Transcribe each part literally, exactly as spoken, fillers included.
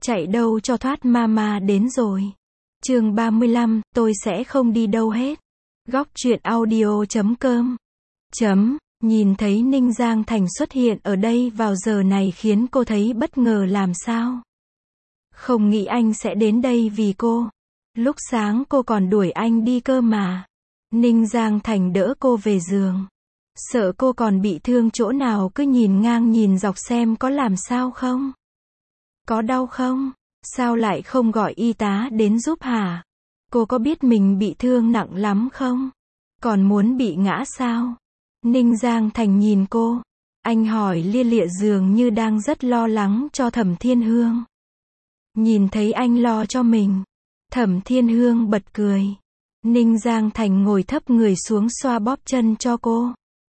Chạy đâu cho thoát, mama đến rồi. Chương ba mươi lăm, tôi sẽ không đi đâu hết. Góc truyện audio chấm com. Chấm, nhìn thấy Ninh Giang Thành xuất hiện ở đây vào giờ này khiến cô thấy bất ngờ làm sao. Không nghĩ anh sẽ đến đây vì cô. Lúc sáng cô còn đuổi anh đi cơ mà. Ninh Giang Thành đỡ cô về giường. Sợ cô còn bị thương chỗ nào cứ nhìn ngang nhìn dọc xem có làm sao không. Có đau không? Sao lại không gọi y tá đến giúp hả? Cô có biết mình bị thương nặng lắm không? Còn muốn bị ngã sao? Ninh Giang Thành nhìn cô. Anh hỏi lia lịa dường như đang rất lo lắng cho Thẩm Thiên Hương. Nhìn thấy anh lo cho mình, Thẩm Thiên Hương bật cười. Ninh Giang Thành ngồi thấp người xuống xoa bóp chân cho cô.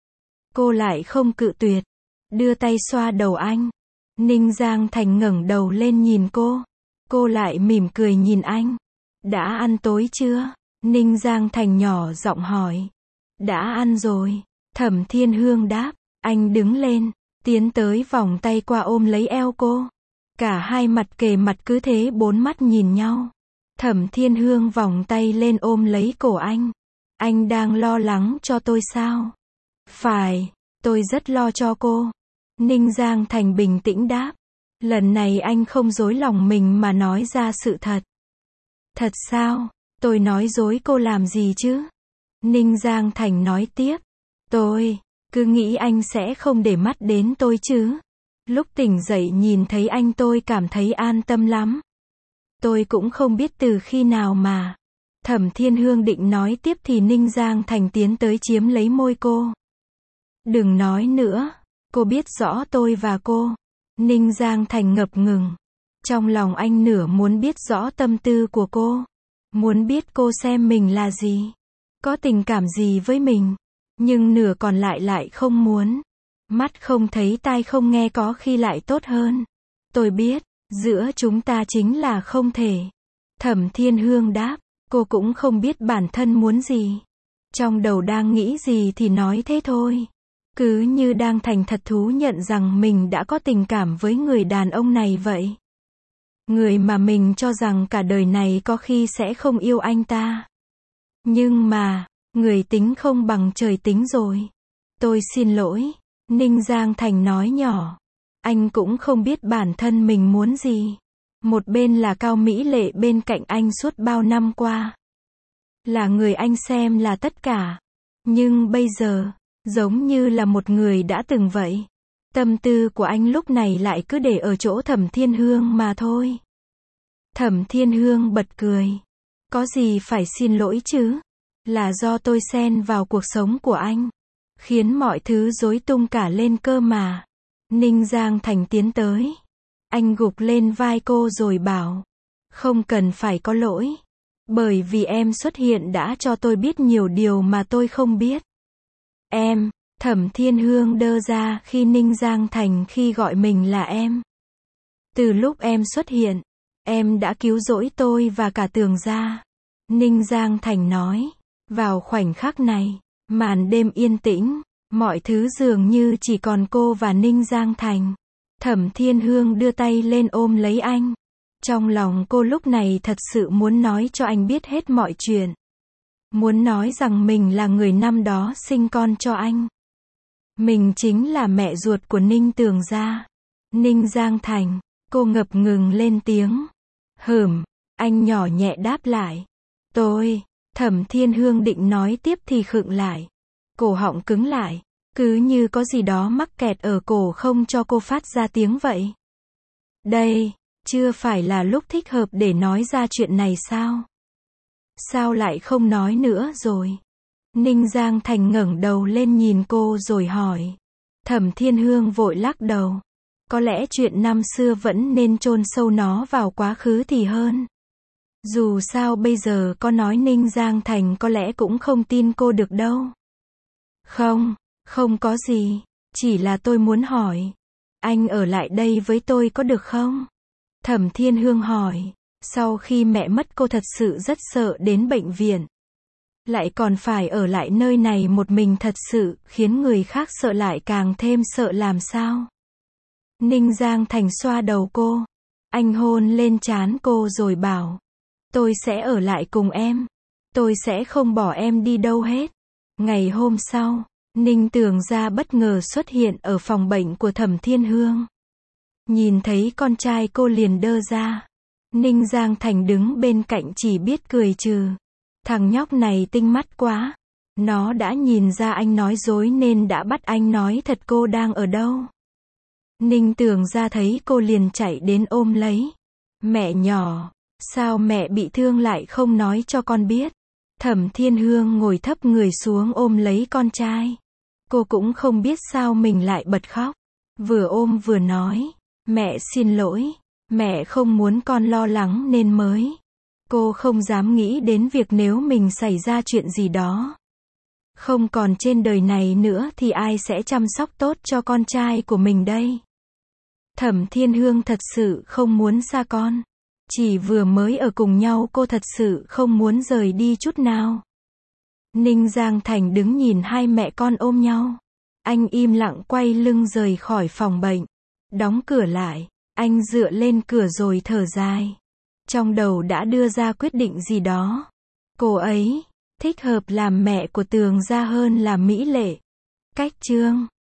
Cô lại không cự tuyệt, đưa tay xoa đầu anh. Ninh Giang Thành ngẩng đầu lên nhìn cô. Cô lại mỉm cười nhìn anh. Đã ăn tối chưa? Ninh Giang Thành nhỏ giọng hỏi. Đã ăn rồi. Thẩm Thiên Hương đáp. Anh đứng lên, tiến tới vòng tay qua ôm lấy eo cô. Cả hai mặt kề mặt cứ thế bốn mắt nhìn nhau. Thẩm Thiên Hương vòng tay lên ôm lấy cổ anh. Anh đang lo lắng cho tôi sao? Phải, tôi rất lo cho cô. Ninh Giang Thành bình tĩnh đáp. Lần này anh không dối lòng mình mà nói ra sự thật. Thật sao? Tôi nói dối cô làm gì chứ? Ninh Giang Thành nói tiếp. Tôi cứ nghĩ anh sẽ không để mắt đến tôi chứ. Lúc tỉnh dậy nhìn thấy anh tôi cảm thấy an tâm lắm. Tôi cũng không biết từ khi nào mà. Thẩm Thiên Hương định nói tiếp thì Ninh Giang Thành tiến tới chiếm lấy môi cô. Đừng nói nữa. Cô biết rõ tôi và cô. Ninh Giang Thành ngập ngừng. Trong lòng anh nửa muốn biết rõ tâm tư của cô. Muốn biết cô xem mình là gì. Có tình cảm gì với mình. Nhưng nửa còn lại lại không muốn. Mắt không thấy tai không nghe có khi lại tốt hơn. Tôi biết, giữa chúng ta chính là không thể. Thẩm Thiên Hương đáp. Cô cũng không biết bản thân muốn gì. Trong đầu đang nghĩ gì thì nói thế thôi. Cứ như đang thành thật thú nhận rằng mình đã có tình cảm với người đàn ông này vậy. Người mà mình cho rằng cả đời này có khi sẽ không yêu anh ta. Nhưng mà, người tính không bằng trời tính rồi. Tôi xin lỗi. Ninh Giang Thành nói nhỏ. Anh cũng không biết bản thân mình muốn gì. Một bên là Cao Mỹ Lệ bên cạnh anh suốt bao năm qua. Là người anh xem là tất cả. Nhưng bây giờ, giống như là một người đã từng vậy. Tâm tư của anh lúc này lại cứ để ở chỗ Thẩm Thiên Hương mà thôi. Thẩm Thiên Hương bật cười. Có gì phải xin lỗi chứ? Là do tôi xen vào cuộc sống của anh. Khiến mọi thứ rối tung cả lên cơ mà. Ninh Giang Thành tiến tới. Anh gục lên vai cô rồi bảo. Không cần phải có lỗi. Bởi vì em xuất hiện đã cho tôi biết nhiều điều mà tôi không biết. Em, Thẩm Thiên Hương đơ ra khi Ninh Giang Thành khi gọi mình là em. Từ lúc em xuất hiện, em đã cứu rỗi tôi và cả Tường gia. Ninh Giang Thành nói. Vào khoảnh khắc này, màn đêm yên tĩnh, mọi thứ dường như chỉ còn cô và Ninh Giang Thành. Thẩm Thiên Hương đưa tay lên ôm lấy anh. Trong lòng cô lúc này thật sự muốn nói cho anh biết hết mọi chuyện. Muốn nói rằng mình là người năm đó sinh con cho anh. Mình chính là mẹ ruột của Ninh Tường gia. Ninh Giang Thành, cô ngập ngừng lên tiếng. Hửm, anh nhỏ nhẹ đáp lại. Tôi, Thẩm Thiên Hương định nói tiếp thì khựng lại. Cổ họng cứng lại, cứ như có gì đó mắc kẹt ở cổ không cho cô phát ra tiếng vậy. Đây, chưa phải là lúc thích hợp để nói ra chuyện này sao? Sao lại không nói nữa rồi? Ninh Giang Thành ngẩng đầu lên nhìn cô rồi hỏi. Thẩm Thiên Hương vội lắc đầu. Có lẽ chuyện năm xưa vẫn nên chôn sâu nó vào quá khứ thì hơn. Dù sao bây giờ có nói Ninh Giang Thành có lẽ cũng không tin cô được đâu. Không, không có gì. Chỉ là tôi muốn hỏi. Anh ở lại đây với tôi có được không? Thẩm Thiên Hương hỏi. Sau khi mẹ mất cô thật sự rất sợ đến bệnh viện. Lại còn phải ở lại nơi này một mình thật sự khiến người khác sợ lại càng thêm sợ làm sao? Ninh Giang Thành xoa đầu cô. Anh hôn lên trán cô rồi bảo, tôi sẽ ở lại cùng em. Tôi sẽ không bỏ em đi đâu hết. Ngày hôm sau, Ninh Tường Gia bất ngờ xuất hiện ở phòng bệnh của Thẩm Thiên Hương. Nhìn thấy con trai cô liền đơ ra. Ninh Giang Thành đứng bên cạnh chỉ biết cười trừ. Thằng nhóc này tinh mắt quá. Nó đã nhìn ra anh nói dối nên đã bắt anh nói thật cô đang ở đâu. Ninh Tường Gia thấy cô liền chạy đến ôm lấy. Mẹ nhỏ, sao mẹ bị thương lại không nói cho con biết. Thẩm Thiên Hương ngồi thấp người xuống ôm lấy con trai. Cô cũng không biết sao mình lại bật khóc. Vừa ôm vừa nói, mẹ xin lỗi, mẹ không muốn con lo lắng nên mới. Cô không dám nghĩ đến việc nếu mình xảy ra chuyện gì đó. Không còn trên đời này nữa thì ai sẽ chăm sóc tốt cho con trai của mình đây. Thẩm Thiên Hương thật sự không muốn xa con. Chỉ vừa mới ở cùng nhau cô thật sự không muốn rời đi chút nào. Ninh Giang Thành đứng nhìn hai mẹ con ôm nhau. Anh im lặng quay lưng rời khỏi phòng bệnh. Đóng cửa lại. Anh dựa lên cửa rồi thở dài. Trong đầu đã đưa ra quyết định gì đó. Cô ấy thích hợp làm mẹ của Tường Gia hơn là Mỹ Lệ. Cách chương